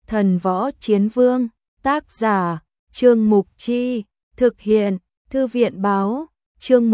Thần Võ Chiến Vương, tác giả, Trương Mục Chi, thực hiện, Thư viện Báo, chương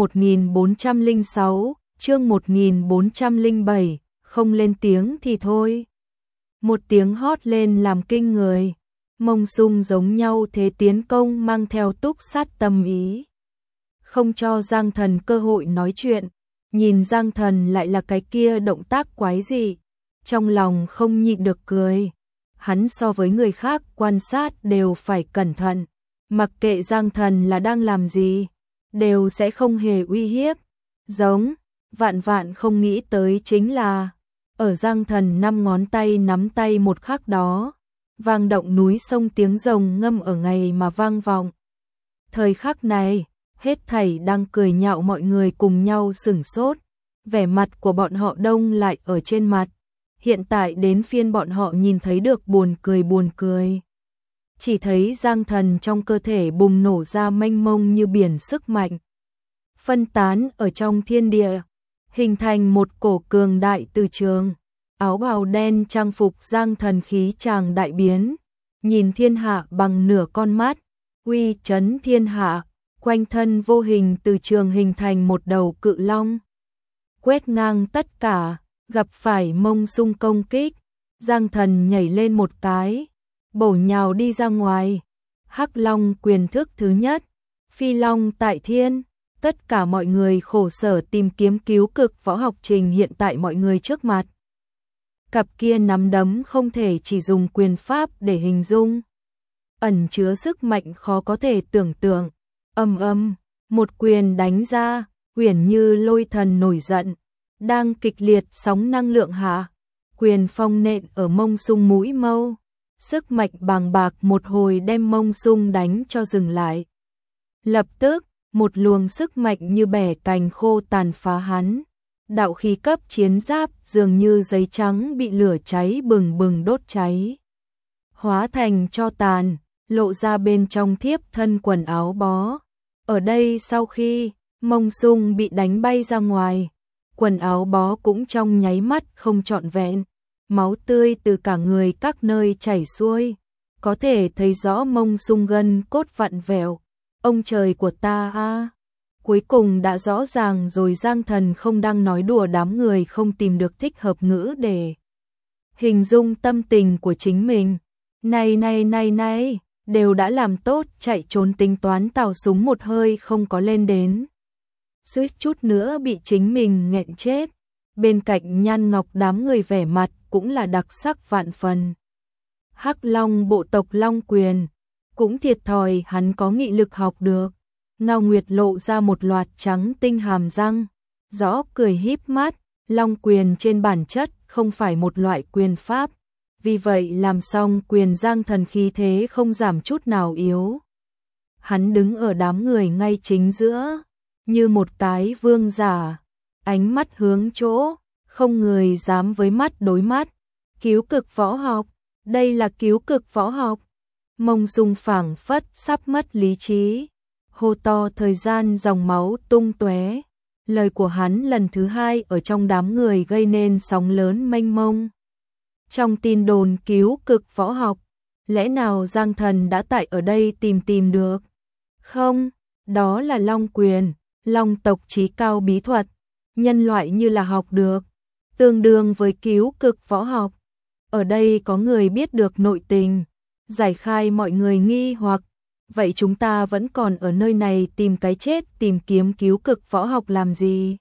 1406, chương 1407, không lên tiếng thì thôi. Một tiếng hót lên làm kinh người, Mông Sung giống nhau thế tiến công mang theo túc sát tâm ý. Không cho Giang Thần cơ hội nói chuyện, nhìn Giang Thần lại là cái kia động tác quái dị, trong lòng không nhịn được cười. Hắn so với người khác quan sát đều phải cẩn thận, mặc kệ Giang Thần là đang làm gì, đều sẽ không hề uy hiếp. Giống, vạn không nghĩ tới chính là, ở Giang Thần 5 ngón tay nắm tay một khắc đó, vang động núi sông tiếng rồng ngâm ở ngày mà vang vọng. Thời khắc này, hết thảy đang cười nhạo mọi người cùng nhau sửng sốt, vẻ mặt của bọn họ đông lại ở trên mặt. Hiện tại đến phiên bọn họ nhìn thấy được buồn cười. Chỉ thấy Giang Thần trong cơ thể bùng nổ ra mênh mông như biển sức mạnh, phân tán ở trong thiên địa, hình thành một cổ cường đại từ trường. Áo bào đen trang phục Giang Thần khí chàng đại biến, nhìn thiên hạ bằng nửa con mắt, uy chấn thiên hạ, quanh thân vô hình từ trường hình thành một đầu cự long, quét ngang tất cả. Gặp phải Mông Sung công kích, Giang Thần nhảy lên một cái, bổ nhào đi ra ngoài. Hắc Long quyền thức thứ nhất, Phi Long tại thiên. Tất cả mọi người khổ sở tìm kiếm cứu cực võ học trình hiện tại mọi người trước mặt. Cặp kia nắm đấm không thể chỉ dùng quyền pháp để hình dung, ẩn chứa sức mạnh khó có thể tưởng tượng. Một quyền đánh ra, uyển như lôi thần nổi giận, đang kịch liệt sóng năng lượng hạ, quyền phong nện ở Mông Sung mũi mâu, sức mạnh bàng bạc một hồi đem Mông Sung đánh cho dừng lại. Lập tức, một luồng sức mạnh như bẻ cành khô tàn phá hắn, đạo khí cấp chiến giáp dường như giấy trắng bị lửa cháy bừng đốt cháy, hóa thành tro tàn, lộ ra bên trong thiếp thân quần áo bó. Ở đây sau khi Mông Sung bị đánh bay ra ngoài, quần áo bó cũng trong nháy mắt không trọn vẹn, máu tươi từ cả người các nơi chảy xuôi, có thể thấy rõ Mông Sung gân cốt vặn vẹo. Ông trời của ta a! Cuối cùng đã rõ ràng rồi. Giang Thần không đang nói đùa, đám người không tìm được thích hợp ngữ để hình dung tâm tình của chính mình. Này, đều đã làm tốt chạy trốn tính toán tào súng một hơi không có lên đến, suýt chút nữa bị chính mình nghẹn chết. Bên cạnh Nhan Ngọc đám người vẻ mặt cũng là đặc sắc vạn phần. Hắc Long bộ tộc Long quyền, cũng thiệt thòi hắn có nghị lực học được. Ngao Nguyệt lộ ra một loạt trắng tinh hàm răng, rõ cười híp mắt. Long quyền trên bản chất không phải một loại quyền pháp, vì vậy làm xong quyền Giang Thần khí thế không giảm chút nào yếu. Hắn đứng ở đám người ngay chính giữa, như một cái vương giả, ánh mắt hướng chỗ, không người dám với mắt đối mắt. Cứu cực võ học, đây là cứu cực võ học. Mông Sung phảng phất sắp mất lý trí, hô to thời gian dòng máu tung tóe. Lời của hắn lần thứ hai ở trong đám người gây nên sóng lớn mênh mông. Trong tin đồn cứu cực võ học, lẽ nào Giang Thần đã tại ở đây tìm được? Không, đó là Long quyền, Long tộc chí cao bí thuật, nhân loại như là học được, tương đương với cứu cực võ học. Ở đây có người biết được nội tình, giải khai mọi người nghi hoặc. Vậy chúng ta vẫn còn ở nơi này tìm cái chết, tìm kiếm cứu cực võ học làm gì?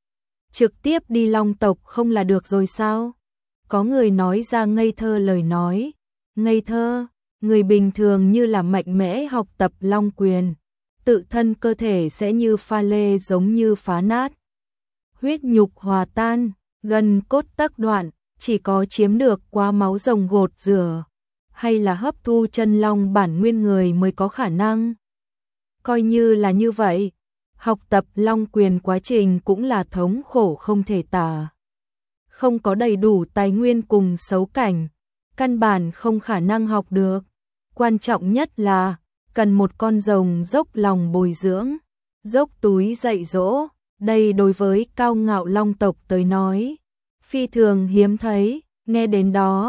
Trực tiếp đi Long tộc không là được rồi sao? Có người nói ra ngây thơ lời nói. Ngây thơ, người bình thường như là mạnh mẽ học tập Long quyền, tự thân cơ thể sẽ như pha lê giống như phá nát, huyết nhục hòa tan, gân cốt tắc đoạn. Chỉ có chiếm được qua máu rồng gột rửa, hay là hấp thu chân long bản nguyên người mới có khả năng. Coi như là như vậy, học tập Long quyền quá trình cũng là thống khổ không thể tả. Không có đầy đủ tài nguyên cùng xấu cảnh, căn bản không khả năng học được. Quan trọng nhất là cần một con rồng dốc lòng bồi dưỡng, dốc túi dạy dỗ. Đây đối với cao ngạo Long tộc tới nói phi thường hiếm thấy. Nghe đến đó,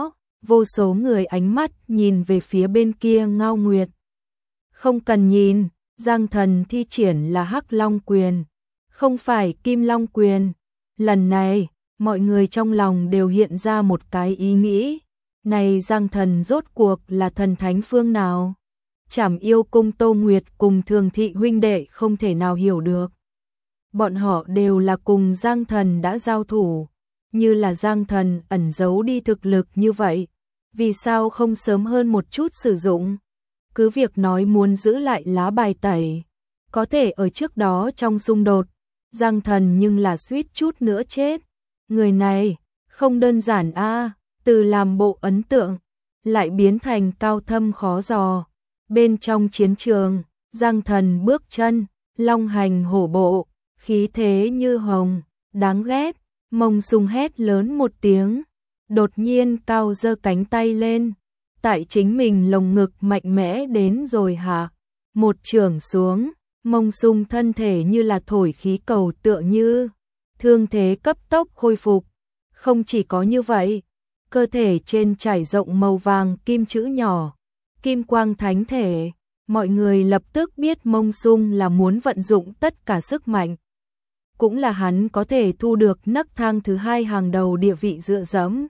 vô số người ánh mắt nhìn về phía bên kia Ngao Nguyệt. Không cần nhìn, Giang Thần thi triển là Hắc Long quyền, không phải Kim Long quyền. Lần này, mọi người trong lòng đều hiện ra một cái ý nghĩ, này Giang Thần rốt cuộc là thần thánh phương nào? Trảm Yêu Cung Tô Nguyệt cùng Thường Thị huynh đệ không thể nào hiểu được. Bọn họ đều là cùng Giang Thần đã giao thủ, như là Giang Thần ẩn giấu đi thực lực như vậy, vì sao không sớm hơn một chút sử dụng? Cứ việc nói muốn giữ lại lá bài tẩy, có thể ở trước đó trong xung đột, Giang Thần nhưng là suýt chút nữa chết. Người này, không đơn giản a, từ làm bộ ấn tượng, lại biến thành cao thâm khó dò. Bên trong chiến trường, Giang Thần bước chân, long hành hổ bộ, khí thế như hồng, đáng ghét. Mông Sung hét lớn một tiếng, đột nhiên cao giơ cánh tay lên, tại chính mình lồng ngực mạnh mẽ đến rồi hả? Một chưởng xuống, Mông Sung thân thể như là thổi khí cầu tựa như, thương thế cấp tốc khôi phục. Không chỉ có như vậy, cơ thể trên trải rộng màu vàng kim chữ nhỏ, Kim Quang Thánh Thể, mọi người lập tức biết Mông Sung là muốn vận dụng tất cả sức mạnh. Cũng là hắn có thể thu được nấc thang thứ 2 hàng đầu địa vị dựa dẫm.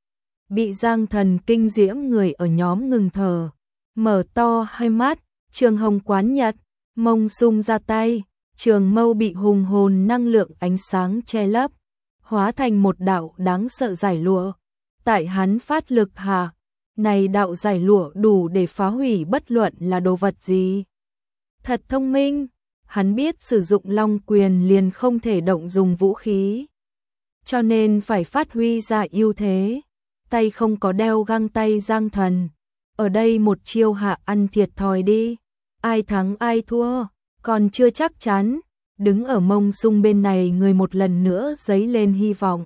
Bị Giang Thần kinh diễm người ở nhóm ngừng thở, mở to hai mắt, Trường Hồng quán nhật, Mông Sung ra tay, trường mâu bị hùng hồn năng lượng ánh sáng che lấp, hóa thành một đạo đáng sợ giải lụa. Tại hắn phát lực hạ, này đạo giải lụa đủ để phá hủy bất luận là đồ vật gì. Thật thông minh, hắn biết sử dụng long quyền liền không thể động dùng vũ khí, cho nên phải phát huy ra ưu thế. Tay không có đeo găng tay Giang Thần, ở đây một chiêu hạ ăn thiệt thòi đi, ai thắng ai thua, còn chưa chắc chắn. Đứng ở Mông Sung bên này người một lần nữa dấy lên hy vọng.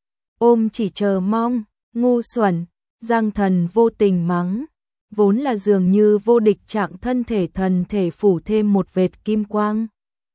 Ôm chỉ chờ mong, ngu xuẩn, Giang Thần vô tình mắng, vốn là dường như vô địch trạng thân thể thần thể phủ thêm một vệt kim quang.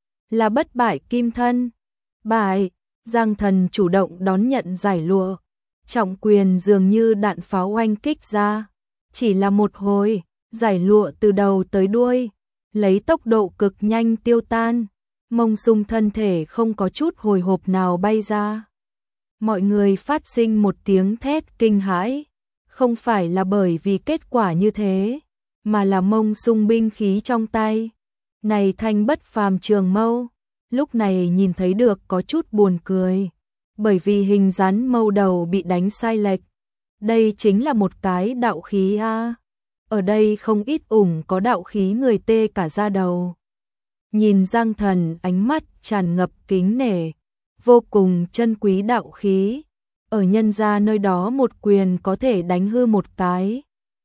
Là bất bại kim thân. Bại, Giang Thần chủ động đón nhận giải lụa. Trọng quyền dường như đạn pháo oanh kích ra. Chỉ là một hồi, giải lụa từ đầu tới đuôi, lấy tốc độ cực nhanh tiêu tan. Mông Sung thân thể không có chút hồi hộp nào bay ra. Mọi người phát sinh một tiếng thét kinh hãi. Không phải là bởi vì kết quả như thế, mà là Mông Sung binh khí trong tay. Này thanh bất phàm trường mâu, lúc này nhìn thấy được có chút buồn cười. Bởi vì hình dáng mâu đầu bị đánh sai lệch. Đây chính là một cái đạo khí a. Ở đây không ít ủng có đạo khí người tê cả da đầu. Nhìn Giang Thần ánh mắt tràn ngập kính nể, vô cùng chân quý đạo khí. Ở nhân gia nơi đó một quyền có thể đánh hư một cái.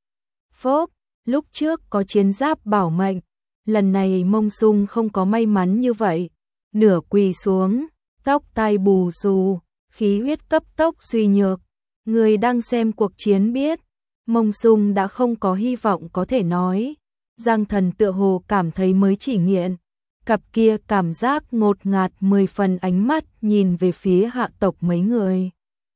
Phốp, lúc trước có chiến giáp bảo mệnh, lần này Mông Sung không có may mắn như vậy. Nửa quỳ xuống, tóc tai bù xù, khí huyết cấp tốc suy nhược. Người đang xem cuộc chiến biết, Mông Sung đã không có hy vọng có thể nói. Giang Thần tựa hồ cảm thấy mới chỉ nghiện. Cặp kia cảm giác ngột ngạt 10 phần ánh mắt nhìn về phía hạ tộc mấy người.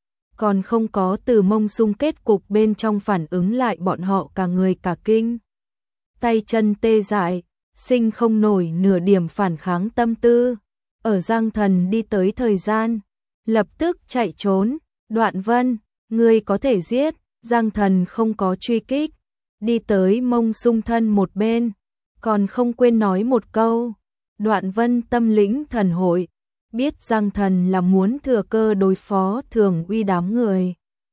Còn không có từ Mông Sung kết cục bên trong phản ứng lại bọn họ cả người cả kinh. Tay chân tê dại, sinh không nổi nửa điểm phản kháng tâm tư. Ở Giang Thần đi tới thời gian, lập tức chạy trốn. Đoạn Vân, ngươi có thể giết. Giang Thần không có truy kích, đi tới Mông Sung thân một bên, còn không quên nói một câu. Đoạn Vân tâm lĩnh thần hội, biết Giang Thần là muốn thừa cơ đối phó Thường Uy đám người.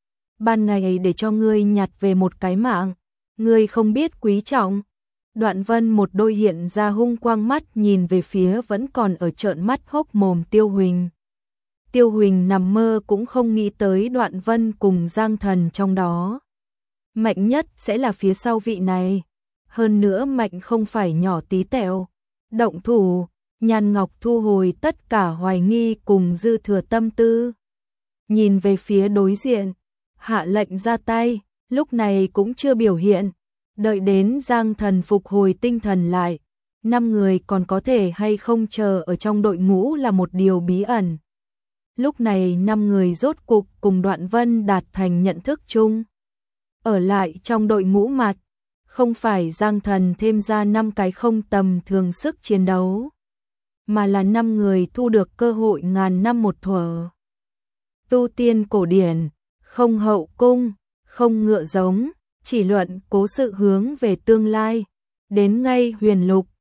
Ban ngày để cho ngươi nhặt về một cái mạng, ngươi không biết quý trọng. Đoạn Vân một đôi hiện ra hung quang mắt nhìn về phía vẫn còn ở trợn mắt hốc mồm Tiêu Huỳnh. Tiêu Huỳnh nằm mơ cũng không nghĩ tới Đoạn Vân cùng Giang Thần trong đó. Mạnh nhất sẽ là phía sau vị này. Hơn nữa mạnh không phải nhỏ tí tẹo. Động thủ, Nhan Ngọc thu hồi tất cả hoài nghi cùng dư thừa tâm tư. Nhìn về phía đối diện, hạ lệnh ra tay, lúc này cũng chưa biểu hiện. Đợi đến Giang Thần phục hồi tinh thần lại, 5 người còn có thể hay không chờ ở trong đội ngũ là một điều bí ẩn. Lúc này 5 người rốt cục cùng Đoạn Vân đạt thành nhận thức chung. ở lại trong đội ngũ mặt, không phải Giang Thần thêm ra 5 cái không tầm thường sức chiến đấu, mà là 5 người thu được cơ hội ngàn năm một thuở. Tu tiên cổ điển, không hậu cung, không ngựa giống, chỉ luận cố sự hướng về tương lai, đến ngay huyền lục,